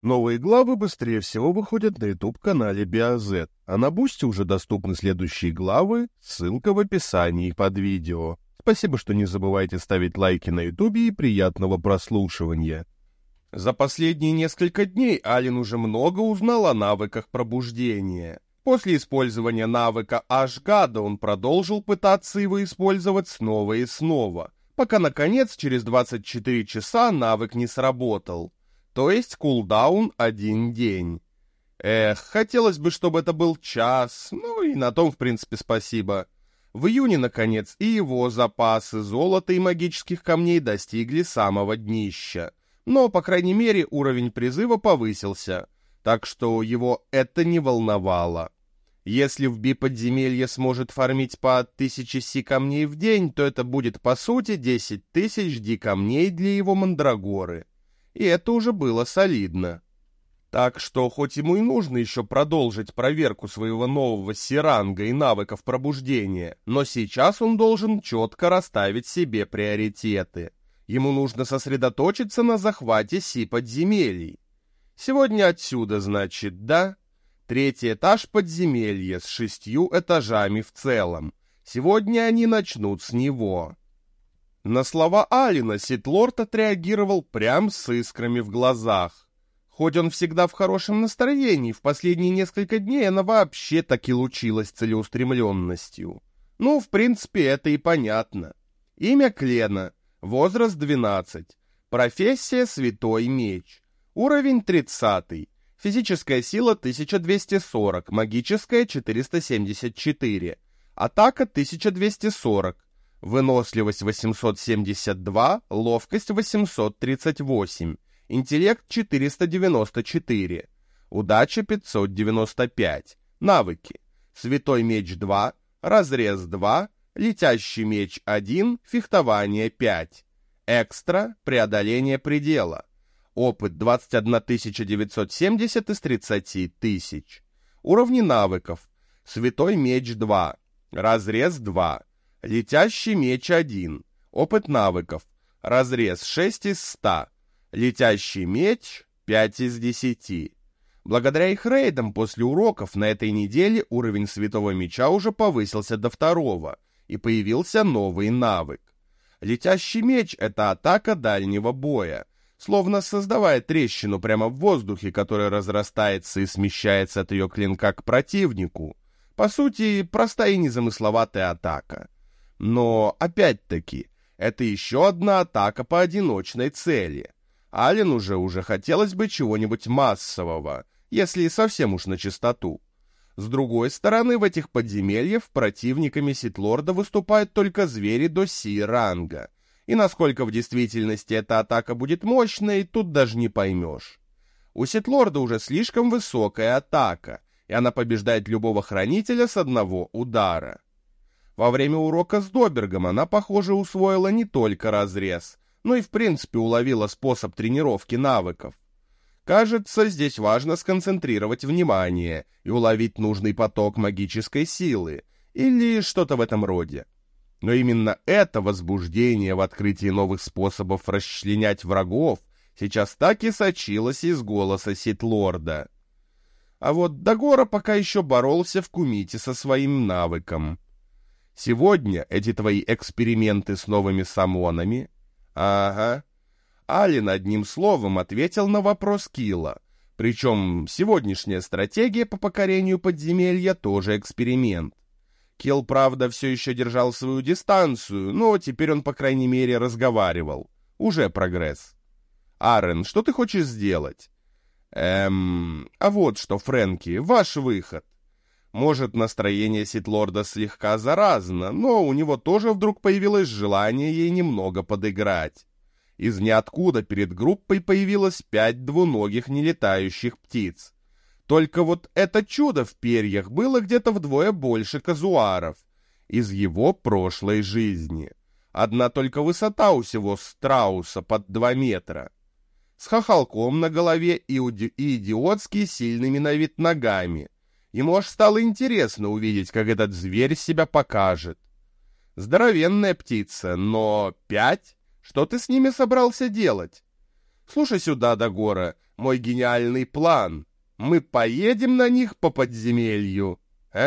Новые главы быстрее всего выходят на YouTube-канале BioZ, а на Бусти уже доступны следующие главы, ссылка в описании под видео. Спасибо, что не забывайте ставить лайки на YouTube и приятного прослушивания. За последние несколько дней Ален уже много узнал о навыках пробуждения. После использования навыка Ашгада он продолжил пытаться его использовать снова и снова, пока, наконец, через 24 часа навык не сработал. То есть кулдаун 1 день. Хотелось бы, чтобы это был час, ну и на том, в принципе, спасибо. В июне, наконец, и его запасы золота и магических камней достигли самого днища. Но, по крайней мере, уровень призыва повысился, так что его это не волновало. Если в Би-подземелье сможет фармить по 1000 Си-камней в день, то это будет, по сути, 10 000 Ди-камней для его мандрагоры. И это уже было солидно. Так что, хоть ему и нужно еще продолжить проверку своего нового Си-ранга и навыков пробуждения, но сейчас он должен четко расставить себе приоритеты. Ему нужно сосредоточиться на захвате Си-подземелий. Сегодня отсюда, значит, да? 3-й этаж подземелья с 6 этажами в целом. Сегодня они начнут с него. На слова Алина Ситлорд отреагировал прям с искрами в глазах. Хоть он всегда в хорошем настроении, в последние несколько дней она вообще так и лучилась целеустремленностью. Ну, в принципе, это и понятно. Имя Клена, возраст 12, профессия Святой Меч, уровень 30, физическая сила 1240, магическая 474, атака 1240. Выносливость 872, ловкость 838, интеллект 494, удача 595, навыки, Святой Меч 2, Разрез 2, Летящий Меч 1, Фехтование 5, Экстра, Преодоление предела, опыт 21 970 из 30 тысяч, уровни навыков, Святой Меч 2, Разрез 2, Летящий Меч 1. Опыт навыков. Разрез 6 из 100. Летящий Меч 5 из 10. Благодаря их рейдам после уроков на этой неделе уровень Святого Меча уже повысился до 2, и появился новый навык. Летящий Меч — это атака дальнего боя, словно создавая трещину прямо в воздухе, которая разрастается и смещается от ее клинка к противнику. По сути, простая и незамысловатая атака. Но, опять-таки, это еще одна атака по одиночной цели. Алену уже хотелось бы чего-нибудь массового, если совсем уж на чистоту. С другой стороны, в этих подземельях противниками Ситлорда выступают только звери до Си-ранга. И насколько в действительности эта атака будет мощной, тут даже не поймешь. У Ситлорда уже слишком высокая атака, и она побеждает любого хранителя с одного удара. Во время урока с Добергом она, похоже, усвоила не только разрез, но и в принципе уловила способ тренировки навыков. Кажется, здесь важно сконцентрировать внимание и уловить нужный поток магической силы, или что-то в этом роде. Но именно это возбуждение в открытии новых способов расчленять врагов сейчас так и сочилось из голоса Ситлорда. А вот Дагора пока еще боролся в кумите со своим навыком. Сегодня эти твои эксперименты с новыми самонами? Ага. Ален одним словом ответил на вопрос Килла. Причем сегодняшняя стратегия по покорению подземелья тоже эксперимент. Килл, правда, все еще держал свою дистанцию, но теперь он, по крайней мере, разговаривал. Уже прогресс. Арен, что ты хочешь сделать? А вот что, Фрэнки, ваш выход. Может, настроение Ситлорда слегка заразно, но у него тоже вдруг появилось желание ей немного подыграть. Из ниоткуда перед группой появилось 5 двуногих нелетающих птиц. Только вот это чудо в перьях было где-то вдвое больше казуаров из его прошлой жизни. Одна только высота у сего страуса под 2 метра. С хохолком на голове и идиотски сильными на вид ногами. Ему аж стало интересно увидеть, как этот зверь себя покажет. Здоровенная птица, но 5? Что ты с ними собрался делать? Слушай сюда, Дагора, Мой гениальный план. Мы поедем на них по подземелью.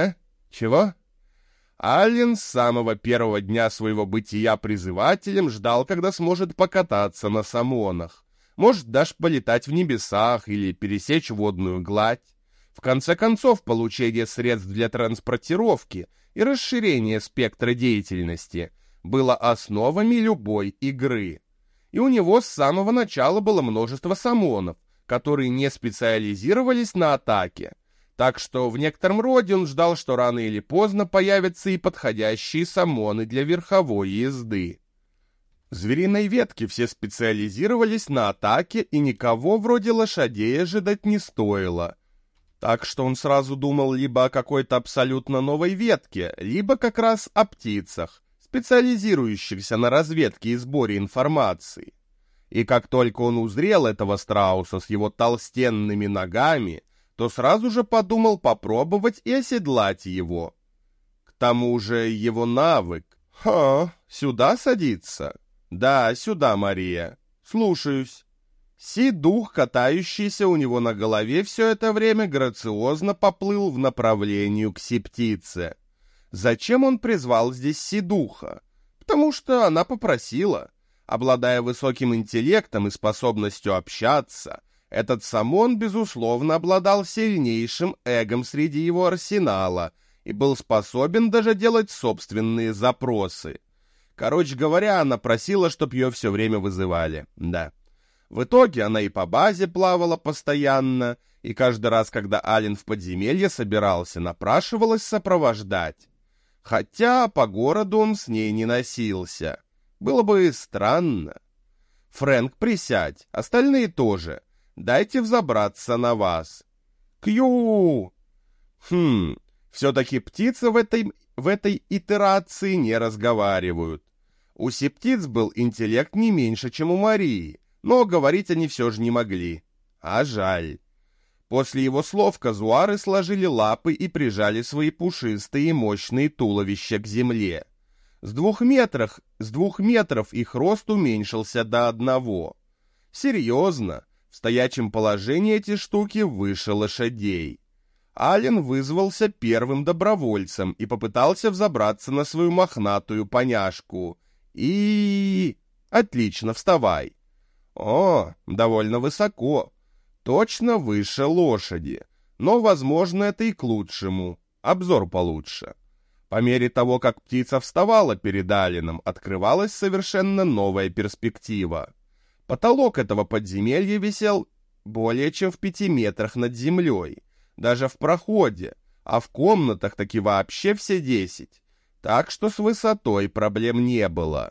Чего? Аллен с самого первого дня своего бытия призывателем ждал, когда сможет покататься на самонах. Может, даже полетать в небесах или пересечь водную гладь. В конце концов, получение средств для транспортировки и расширение спектра деятельности было основами любой игры. И у него с самого начала было множество самонов, которые не специализировались на атаке. Так что в некотором роде он ждал, что рано или поздно появятся и подходящие самоны для верховой езды. В звериной ветке все специализировались на атаке, и никого вроде лошадей ожидать не стоило. Так что он сразу думал либо о какой-то абсолютно новой ветке, либо как раз о птицах, специализирующихся на разведке и сборе информации. И как только он узрел этого страуса с его толстенными ногами, то сразу же подумал попробовать и оседлать его. К тому же его навык... Сюда садится? Да, сюда, Мария. Слушаюсь. Си-дух, катающийся у него на голове все это время, грациозно поплыл в направлении к си-птице. Зачем он призвал здесь си-духа? Потому что она попросила. Обладая высоким интеллектом и способностью общаться, этот самон, безусловно, обладал сильнейшим эгом среди его арсенала и был способен даже делать собственные запросы. Короче говоря, она просила, чтоб ее все время вызывали, да. В итоге она и по базе плавала постоянно, и каждый раз, когда Аллен в подземелье собирался, напрашивалась сопровождать. Хотя по городу он с ней не носился. Было бы странно. Фрэнк, присядь, остальные тоже. Дайте взобраться на вас. Кью! Все-таки птицы в этой итерации не разговаривают. У септиц был интеллект не меньше, чем у Марии, но говорить они все же не могли. А жаль. После его слов казуары сложили лапы и прижали свои пушистые и мощные туловища к земле. С 2 метров их рост уменьшился до 1. Серьезно, в стоячем положении эти штуки выше лошадей. Аллен вызвался первым добровольцем и попытался взобраться на свою мохнатую поняшку. Отлично, вставай. Довольно высоко. Точно выше лошади. Но, возможно, это и к лучшему. Обзор получше. По мере того, как птица вставала перед Алленом, открывалась совершенно новая перспектива. Потолок этого подземелья висел более чем в 5 метрах над землей, даже в проходе, а в комнатах таки вообще все 10, так что с высотой проблем не было.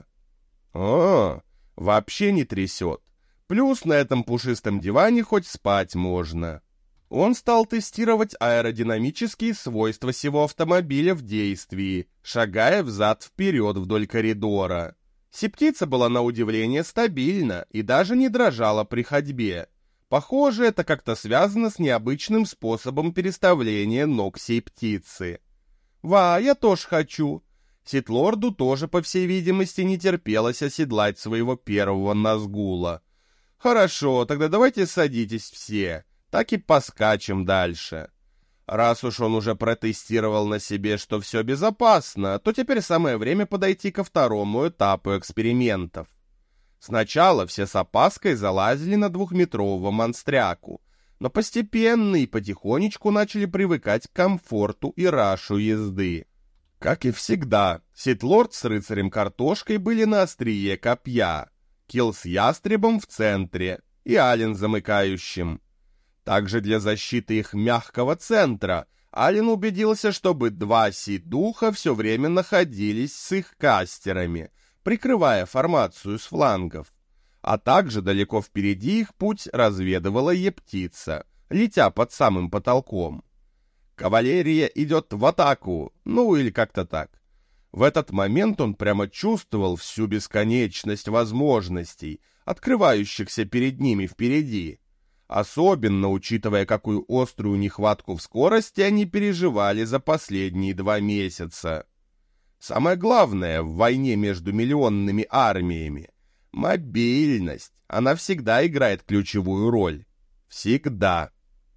Вообще не трясет. Плюс на этом пушистом диване хоть спать можно. Он стал тестировать аэродинамические свойства сего автомобиля в действии, шагая взад-вперед вдоль коридора. Септица была на удивление стабильна и даже не дрожала при ходьбе. Похоже, это как-то связано с необычным способом переставления ног сей птицы. Я тоже хочу. Ситлорду тоже, по всей видимости, не терпелось оседлать своего первого назгула. Хорошо, тогда давайте садитесь все, так и поскачем дальше. Раз уж он уже протестировал на себе, что все безопасно, то теперь самое время подойти ко второму этапу экспериментов. Сначала все с опаской залазили на 2-метрового монстряку, но постепенно и потихонечку начали привыкать к комфорту и рашу езды. Как и всегда, Ситлорд с рыцарем-картошкой были на острие копья, Килл с ястребом в центре и Аллен замыкающим. Также для защиты их мягкого центра Аллен убедился, чтобы 2 си-духа все время находились с их кастерами, прикрывая формацию с флангов. А также далеко впереди их путь разведывала Е-птица, летя под самым потолком. Кавалерия идет в атаку, или как-то так. В этот момент он прямо чувствовал всю бесконечность возможностей, открывающихся перед ними впереди. Особенно учитывая, какую острую нехватку в скорости они переживали за последние 2 месяца. Самое главное в войне между миллионными армиями — мобильность. Она всегда играет ключевую роль. Всегда.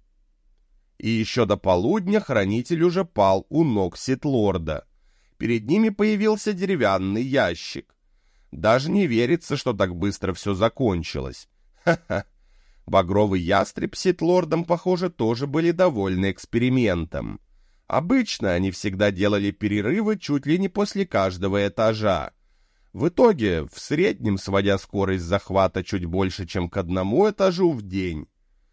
И еще до полудня хранитель уже пал у ног Ситлорда. Перед ними появился деревянный ящик. Даже не верится, что так быстро все закончилось. Ха-ха. Багровый ястреб с Ситлордом, похоже, тоже были довольны экспериментом. Обычно они всегда делали перерывы чуть ли не после каждого этажа. В итоге, в среднем сводя скорость захвата чуть больше, чем к одному этажу в день.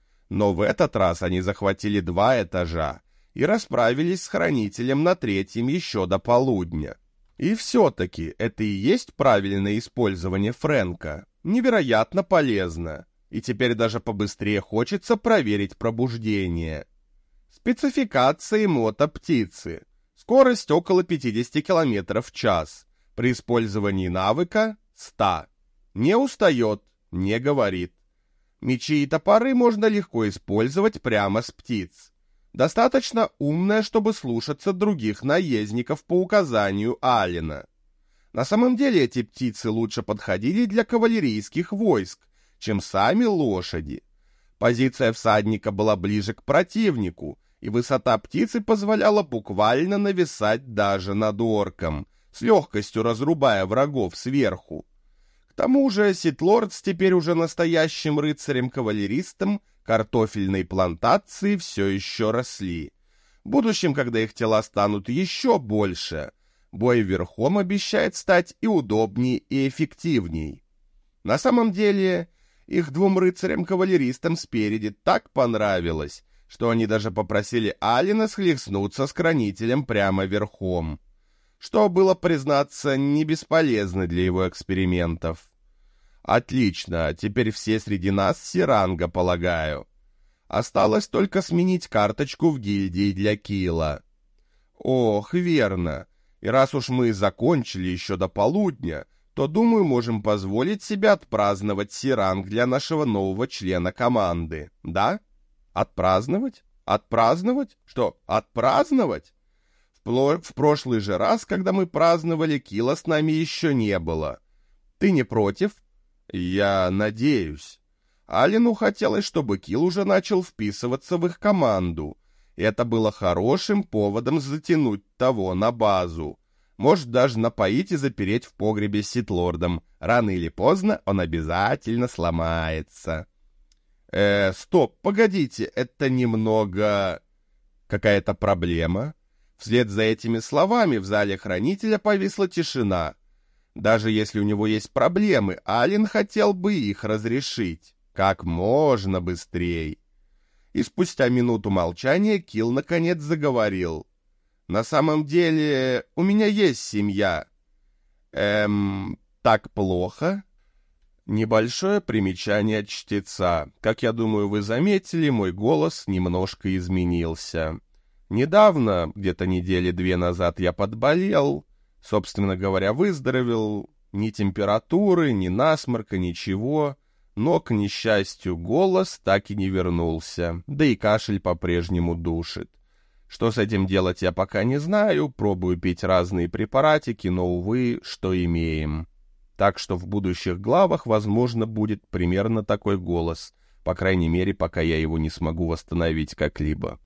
Но в этот раз они захватили 2 этажа и расправились с хранителем на 3-м еще до полудня. И все-таки это и есть правильное использование Фрэнка. Невероятно полезно. И теперь даже побыстрее хочется проверить пробуждение. Спецификации мото-птицы. Скорость около 50 км в час. При использовании навыка 100. Не устает, не говорит. Мечи и топоры можно легко использовать прямо с птиц. Достаточно умная, чтобы слушаться других наездников по указанию Алина. На самом деле эти птицы лучше подходили для кавалерийских войск, чем сами лошади. Позиция всадника была ближе к противнику, и высота птицы позволяла буквально нависать даже над орком, с легкостью разрубая врагов сверху. К тому же Ситлорд с теперь уже настоящим рыцарем-кавалеристом картофельной плантации все еще росли. В будущем, когда их тела станут еще больше, бой верхом обещает стать и удобнее, и эффективней. На самом деле, их 2 рыцарям-кавалеристам спереди так понравилось, что они даже попросили Алина схлестнуться с хранителем прямо верхом, что было, признаться, не бесполезно для его экспериментов. Отлично, теперь все среди нас Сиранга, полагаю. Осталось только сменить карточку в гильдии для Кила. Ох, верно. И раз уж мы закончили еще до полудня, то, думаю, можем позволить себе отпраздновать Сиранг для нашего нового члена команды, да? Отпраздновать? Отпраздновать? Что, отпраздновать? В прошлый же раз, когда мы праздновали, Кила с нами еще не было. Ты не против? Я надеюсь. Алину хотелось, чтобы Кил уже начал вписываться в их команду. И это было хорошим поводом затянуть того на базу. Может, даже напоить и запереть в погребе с Ситлордом. Рано или поздно он обязательно сломается. Стоп, погодите, это немного... Какая-то проблема? Вслед за этими словами в зале хранителя повисла тишина. Даже если у него есть проблемы, Алин хотел бы их разрешить. Как можно быстрее. И спустя минуту молчания Кил наконец заговорил. «На самом деле, у меня есть семья». Так плохо?» Небольшое примечание от чтеца. Как я думаю, вы заметили, мой голос немножко изменился. Недавно, где-то недели 2 назад, я подболел. Собственно говоря, выздоровел. Ни температуры, ни насморка, ничего. Но, к несчастью, голос так и не вернулся. Да и кашель по-прежнему душит. Что с этим делать, я пока не знаю. Пробую пить разные препаратики, но, увы, что имеем. Так что в будущих главах, возможно, будет примерно такой голос. По крайней мере, пока я его не смогу восстановить как-либо.